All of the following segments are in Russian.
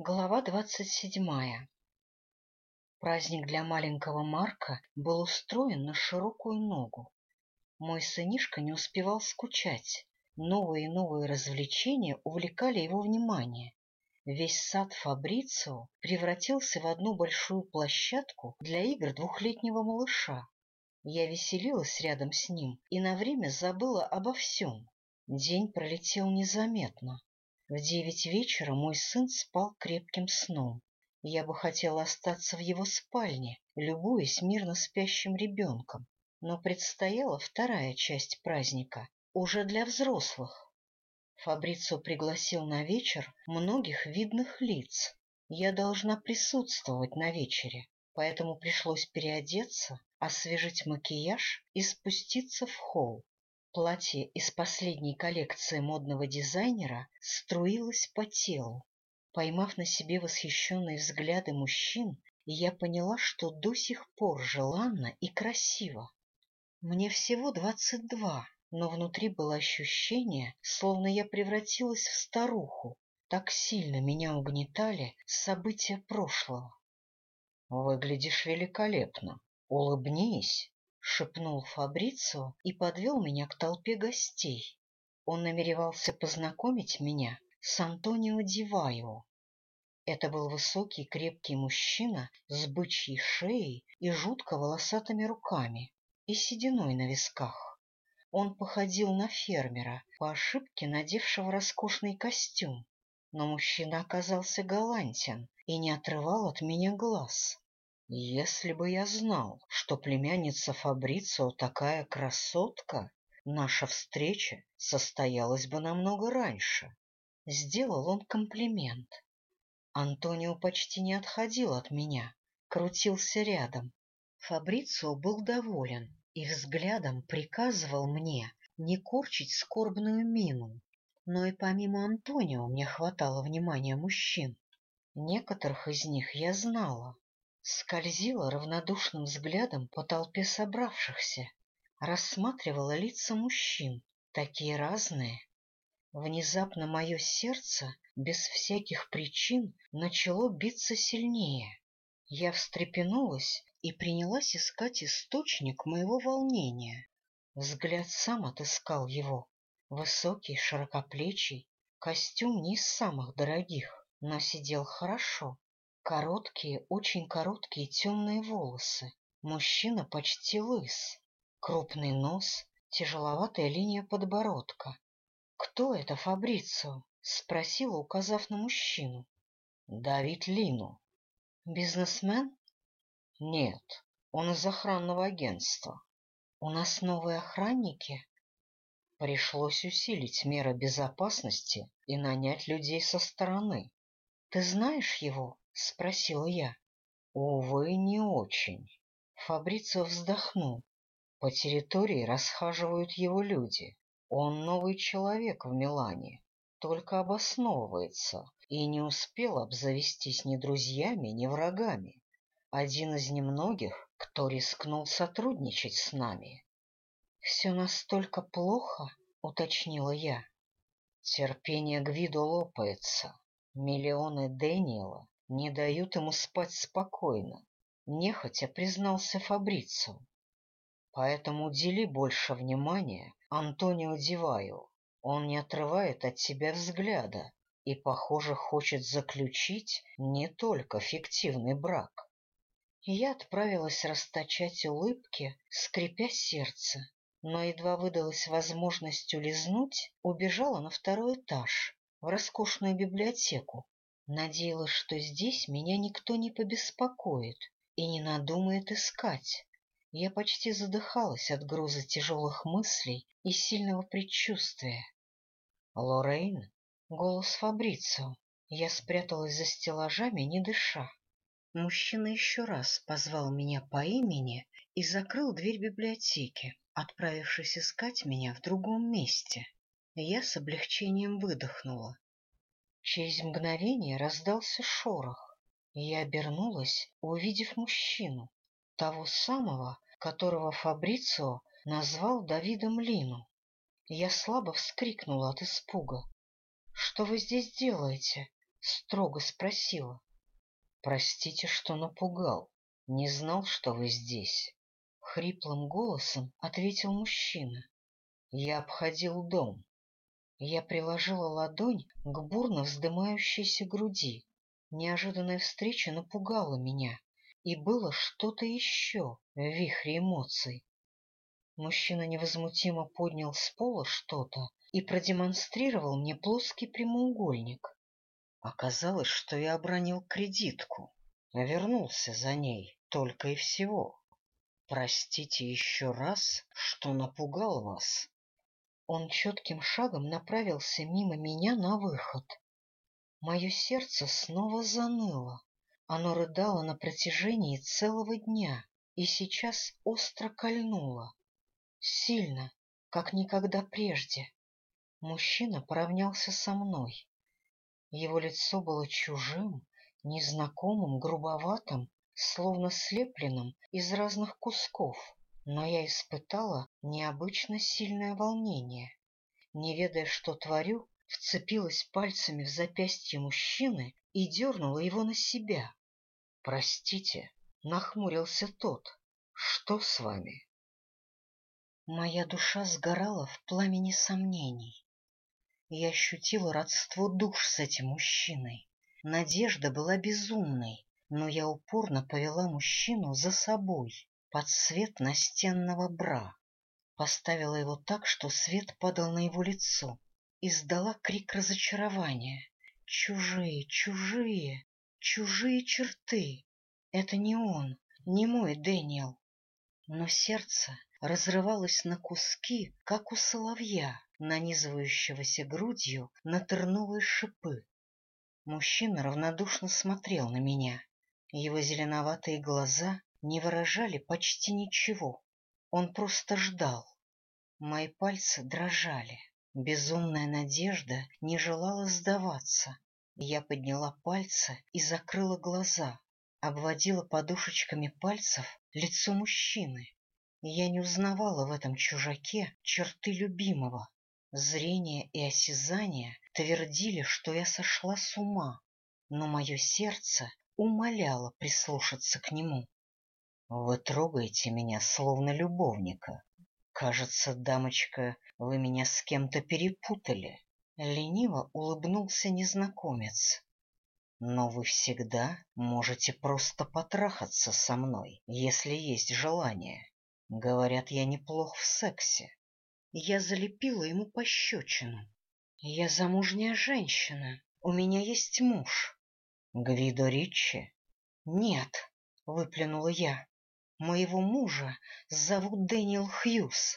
Глава 27. Праздник для маленького Марка был устроен на широкую ногу. Мой сынишка не успевал скучать. Новые и новые развлечения увлекали его внимание. Весь сад Фабрицио превратился в одну большую площадку для игр двухлетнего малыша. Я веселилась рядом с ним и на время забыла обо всем. День пролетел незаметно. В 9 вечера мой сын спал крепким сном. Я бы хотела остаться в его спальне, любуясь мирно спящим ребенком, но предстояла вторая часть праздника, уже для взрослых. Фабрицио пригласил на вечер многих видных лиц. Я должна присутствовать на вечере, поэтому пришлось переодеться, освежить макияж и спуститься в холл. Платье из последней коллекции модного дизайнера струилось по телу. Поймав на себе восхищенные взгляды мужчин, я поняла, что до сих пор желанна и красива. Мне всего 22, но внутри было ощущение, словно я превратилась в старуху. Так сильно меня угнетали события прошлого. — Выглядишь великолепно. Улыбнись. — шепнул Фабрицио и подвел меня к толпе гостей. Он намеревался познакомить меня с Антонио Ди Вайо. Это был высокий крепкий мужчина с бычьей шеей и жутко волосатыми руками и сединой на висках. Он походил на фермера, по ошибке надевшего роскошный костюм, но мужчина оказался галантен и не отрывал от меня глаз. Если бы я знал, что племянница Фабрицио такая красотка, наша встреча состоялась бы намного раньше. Сделал он комплимент. Антонио почти не отходил от меня, крутился рядом. Фабрицио был доволен и взглядом приказывал мне не корчить скорбную мину. Но и помимо Антонио мне хватало внимания мужчин. Некоторых из них я знала. Скользила равнодушным взглядом по толпе собравшихся, рассматривала лица мужчин, такие разные. Внезапно мое сердце, без всяких причин, начало биться сильнее. Я встрепенулась и принялась искать источник моего волнения. Взгляд сам отыскал его. Высокий, широкоплечий, костюм не из самых дорогих, но сидел хорошо. Короткие, очень короткие темные волосы. Мужчина почти лыс. Крупный нос, тяжеловатая линия подбородка. — Кто это Фабрицио? — спросила, указав на мужчину. — Давид Лино. — Бизнесмен? — Нет, он из охранного агентства. — У нас новые охранники? Пришлось усилить меры безопасности и нанять людей со стороны. — Ты знаешь его? — спросила я. — Увы, не очень. Фабрицио вздохнул. По территории расхаживают его люди. Он новый человек в Милане, только обосновывается и не успел обзавестись ни друзьями, ни врагами. Один из немногих, кто рискнул сотрудничать с нами. — Все настолько плохо? — уточнила я. Терпение Гвидо лопается. Миллионы Дэниела не дают ему спать спокойно, нехотя признался Фабрицио. Поэтому удели больше внимания Антонио Ди Вайо. Он не отрывает от тебя взгляда и, похоже, хочет заключить не только фиктивный брак. Я отправилась расточать улыбки, скрипя сердце, но едва выдалась возможность улизнуть, убежала на второй этаж, в роскошную библиотеку. Надеялась, что здесь меня никто не побеспокоит и не надумает искать. Я почти задыхалась от груза тяжелых мыслей и сильного предчувствия. — Лоррейн? — голос Фабрицио. Я спряталась за стеллажами, не дыша. Мужчина еще раз позвал меня по имени и закрыл дверь библиотеки, отправившись искать меня в другом месте. Я с облегчением выдохнула. Через мгновение раздался шорох, и я обернулась, увидев мужчину, того самого, которого Фабрицио назвал Давидом Лино. Я слабо вскрикнула от испуга. — Что вы здесь делаете? Строго спросила. Простите, что напугал. Не знал, что вы здесь. Хриплым голосом ответил мужчина. Я обходил дом. Я приложила ладонь к бурно вздымающейся груди. Неожиданная встреча напугала меня, и было что-то еще в вихре эмоций. Мужчина невозмутимо поднял с пола что-то и продемонстрировал мне плоский прямоугольник. Оказалось, что я обронил кредитку, вернулся за ней только и всего. Простите еще раз, что напугал вас. Он четким шагом направился мимо меня на выход. Мое сердце снова заныло. Оно рыдало на протяжении целого дня и сейчас остро кольнуло. Сильно, как никогда прежде. Мужчина поравнялся со мной. Его лицо было чужим, незнакомым, грубоватым, словно слепленным из разных кусков, но я испытала необычно сильное волнение. Не ведая, что творю, вцепилась пальцами в запястье мужчины и дернула его на себя. — Простите, — нахмурился тот, — что с вами? Моя душа сгорала в пламени сомнений. Я ощутила родство душ с этим мужчиной. Надежда была безумной, но я упорно повела мужчину за собой под свет настенного бра. Поставила его так, что свет падал на его лицо. Издала крик разочарования. Чужие, чужие, чужие черты. Это не он, не мой Дэниел. Но сердце разрывалось на куски, как у соловья, нанизывающегося грудью на терновые шипы. Мужчина равнодушно смотрел на меня. Его зеленоватые глаза не выражали почти ничего. Он просто ждал. Мои пальцы дрожали. Безумная надежда не желала сдаваться. Я подняла пальцы и закрыла глаза, обводила подушечками пальцев лицо мужчины. Я не узнавала в этом чужаке черты любимого. Зрение и осязание твердили, что я сошла с ума, но мое сердце умоляло прислушаться к нему. — Вы трогаете меня, словно любовника. Кажется, дамочка, вы меня с кем-то перепутали. Лениво улыбнулся незнакомец. Но вы всегда можете просто потрахаться со мной, если есть желание. Говорят, я неплох в сексе. Я залепила ему пощечину. Я замужняя женщина, у меня есть муж. Гвидо Риччи? Нет, выплюнула я. Моего мужа зовут Дэниел Хьюз.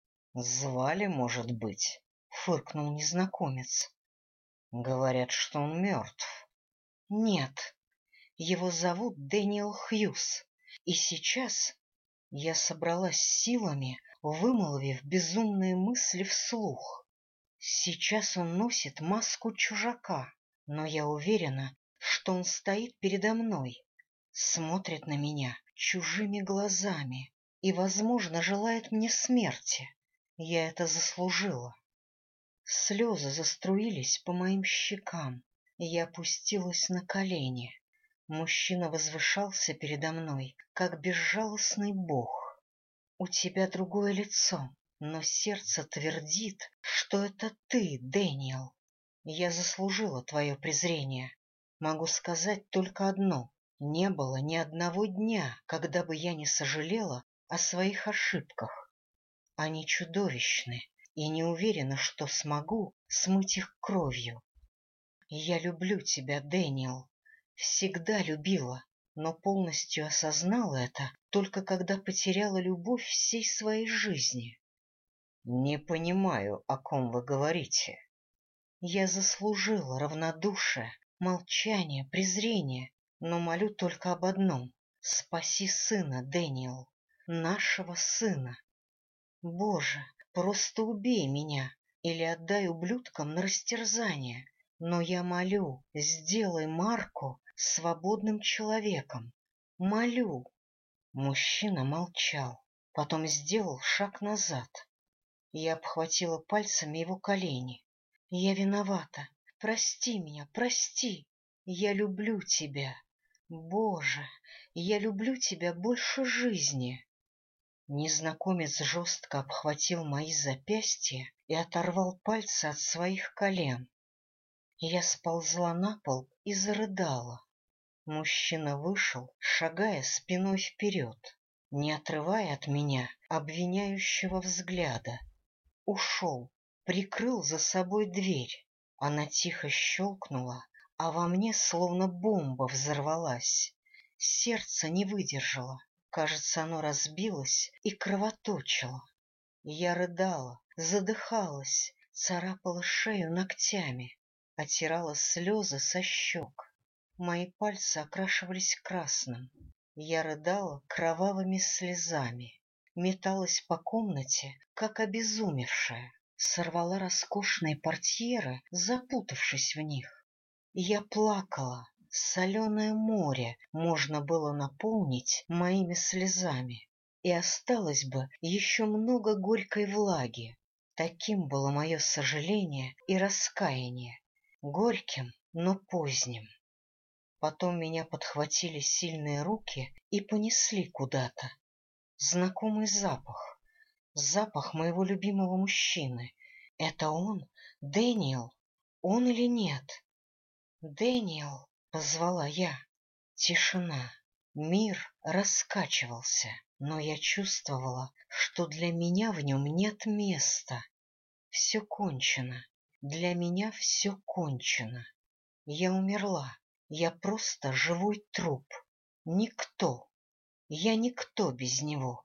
Звали, может быть, фыркнул незнакомец. Говорят, что он мертв. Нет, его зовут Дэниел Хьюз. И сейчас я собралась силами, вымолвив безумные мысли вслух. Сейчас он носит маску чужака, но я уверена, что он стоит передо мной, смотрит на меня чужими глазами и, возможно, желает мне смерти. Я это заслужила. Слезы заструились по моим щекам, и я опустилась на колени. Мужчина возвышался передо мной, как безжалостный бог. У тебя другое лицо, но сердце твердит, что это ты, Дэниел. Я заслужила твое презрение. Могу сказать только одно. Не было ни одного дня, когда бы я не сожалела о своих ошибках. Они чудовищны, и не уверена, что смогу смыть их кровью. Я люблю тебя, Дэниел. Всегда любила, но полностью осознала это только когда потеряла любовь всей своей жизни. Не понимаю, о ком вы говорите. Я заслужила равнодушие, молчание, презрение, но молю только об одном — спаси сына, Дэниел, нашего сына. Боже, просто убей меня или отдай ублюдкам на растерзание, но я молю, сделай Марку свободным человеком. Молю. Мужчина молчал, потом сделал шаг назад. Я обхватила пальцами его колени. Я виновата. Прости меня, прости. Я люблю тебя. Боже, я люблю тебя больше жизни. Незнакомец жестко обхватил мои запястья и оторвал пальцы от своих колен. Я сползла на пол и зарыдала. Мужчина вышел, шагая спиной вперед, не отрывая от меня обвиняющего взгляда. Ушел, прикрыл за собой дверь. Она тихо щелкнула, а во мне словно бомба взорвалась. Сердце не выдержало. Кажется, оно разбилось и кровоточило. Я рыдала, задыхалась, царапала шею ногтями, отирала слезы со щек. Мои пальцы окрашивались красным. Я рыдала кровавыми слезами, металась по комнате, как обезумевшая, сорвала роскошные портьеры, запутавшись в них. Я плакала. Соленое море можно было наполнить моими слезами, и осталось бы еще много горькой влаги. Таким было мое сожаление и раскаяние, горьким, но поздним. Потом меня подхватили сильные руки и понесли куда-то. Знакомый запах, запах моего любимого мужчины. Это он? Дэниел? Он или нет? Дэниел! — позвала я. Тишина. Мир раскачивался, но я чувствовала, что для меня в нем нет места. Все кончено. Для меня все кончено. Я умерла. Я просто живой труп. Никто. Я никто без него.